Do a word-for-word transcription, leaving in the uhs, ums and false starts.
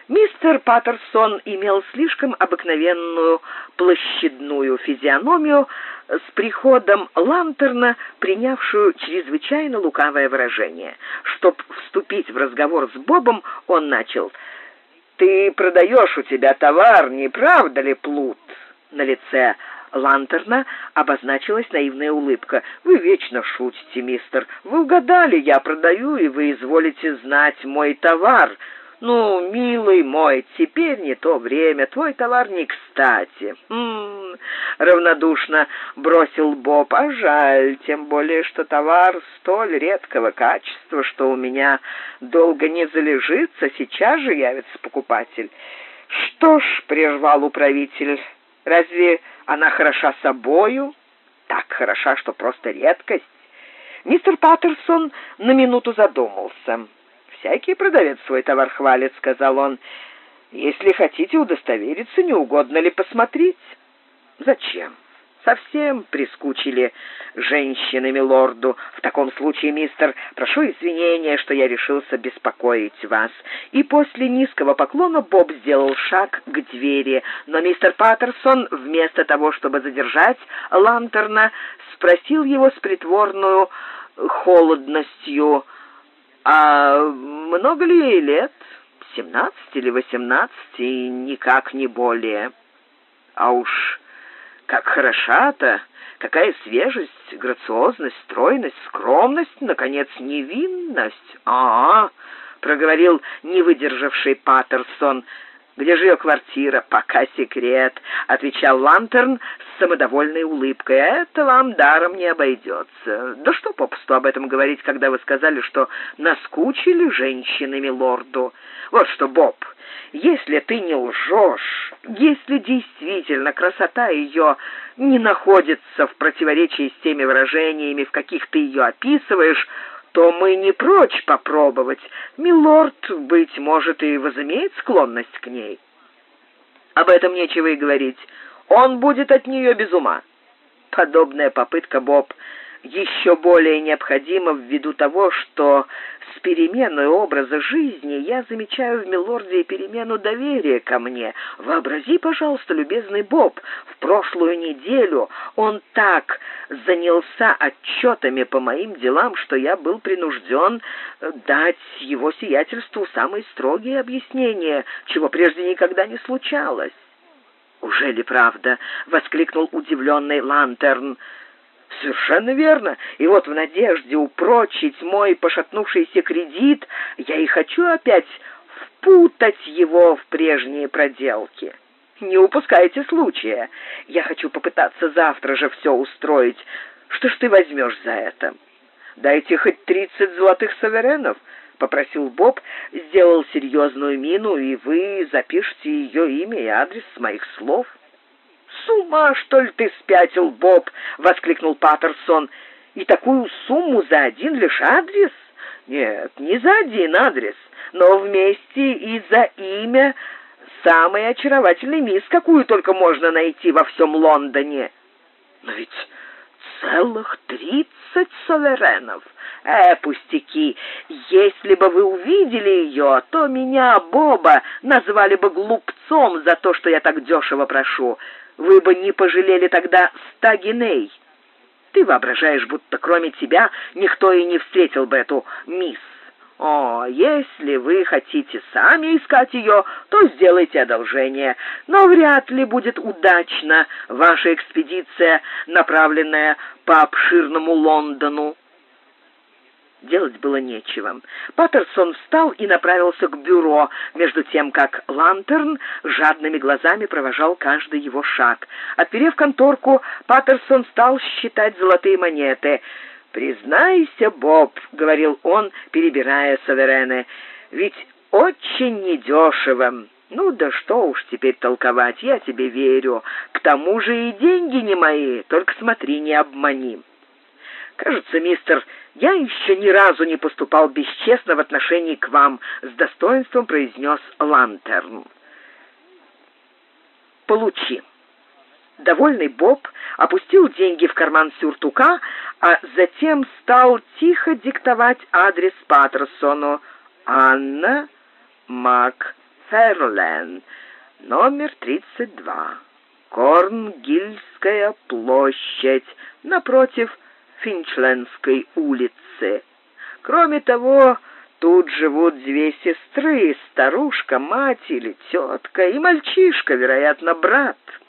Мистер Паттерсон имел слишком обыкновенную площадную физиономию, с приходом Лантерна принявшую чрезвычайно лукавое выражение. Чтоб вступить в разговор с Бобом, он начал: «Ты продаешь у тебя товар, не правда ли, Плут?» На лице Лантерна обозначилась наивная улыбка. «Вы вечно шутите, мистер. Вы угадали, я продаю, и вы изволите знать мой товар. Ну, милый мой, теперь не то время, твой товар не кстати». «М-м-м», равнодушно бросил Боб. «А жаль, тем более, что товар столь редкого качества, что у меня долго не залежится, сейчас же явится покупатель». «Что ж», — прервал управитель, — «разве она хороша собою? Так хороша, что просто редкость». Мистер Паттерсон на минуту задумался. «Всякий продавец свой товар хвалит», — сказал он. «Если хотите удостовериться, не угодно ли посмотреть?» «Зачем? Совсем прискучили женщины милорду. В таком случае, мистер, прошу извинения, что я решился беспокоить вас». И после низкого поклона Боб сделал шаг к двери, но мистер Паттерсон, вместо того, чтобы задержать Лантерна, спросил его с притворной холодностью: «А много ли ей лет? Семнадцать или восемнадцать, и никак не более?» «А уж как хороша-то! Какая свежесть, грациозность, стройность, скромность, наконец, невинность!» «А-а!» — проговорил не выдержавший Паттерсон. «Где же ее квартира?» «Пока секрет», — отвечал Лантерн с самодовольной улыбкой. «Это вам даром не обойдется. Да что попусту об этом говорить, когда вы сказали, что наскучили женщины милорду? Вот что, Боб, если ты не лжешь, если действительно красота ее не находится в противоречии с теми выражениями, в каких ты ее описываешь, то мы не прочь попробовать. Милорд, быть может, и возымеет склонность к ней. Об этом нечего и говорить. Он будет от нее без ума». Подобная попытка, Боб, еще более необходима ввиду того, что с переменой образа жизни я замечаю в милорде перемену доверия ко мне. Вообрази, пожалуйста, любезный Боб, в прошлую неделю он так занялся отчетами по моим делам, что я был принужден дать его сиятельству самые строгие объяснения, чего прежде никогда не случалось. «Уже ли правда?» — воскликнул удивленный Лантерн. «Совершенно верно. И вот в надежде упрочить мой пошатнувшийся кредит я и хочу опять впутать его в прежние проделки. Не упускайте случая. Я хочу попытаться завтра же все устроить. Что ж ты возьмешь за это?» «Дайте хоть тридцать золотых суверенов», — попросил Боб, сделал серьезную мину, «и вы запишите ее имя и адрес с моих слов». «С ума, что ли, ты спятил, Боб?» — воскликнул Паттерсон. «И такую сумму за один лишь адрес?» «Нет, не за один адрес, но вместе и за имя самой очаровательной мисс, какую только можно найти во всем Лондоне». «Но ведь целых тридцать суверенов! Э, пустяки! Если бы вы увидели ее, то меня, Боба, назвали бы глупцом за то, что я так дешево прошу. Вы бы не пожалели тогда ста гиней. Ты воображаешь, будто кроме тебя никто и не встретил бы эту мисс. О, если вы хотите сами искать ее, то сделайте одолжение. Но вряд ли будет удачна ваша экспедиция, направленная по обширному Лондону». Делать было нечего. Паттерсон встал и направился к бюро, между тем как Лантерн жадными глазами провожал каждый его шаг. Отперев конторку, Паттерсон стал считать золотые монеты. «Признайся, Боб», — говорил он, перебирая суверены, — «ведь очень недешево. Ну да что уж теперь толковать, я тебе верю. К тому же и деньги не мои, только смотри, не обмани». «Кажется, мистер, я еще ни разу не поступал бесчестно в отношении к вам», — с достоинством произнес Лантерн. «Получи». Довольный Боб опустил деньги в карман сюртука, а затем стал тихо диктовать адрес Паттерсону: «Анна Мак Ферлен, номер тридцать два. Корнгильская площадь, напротив Финчлендской улицы. Кроме того, тут живут две сестры, старушка, мать или тетка, и мальчишка, вероятно, брат.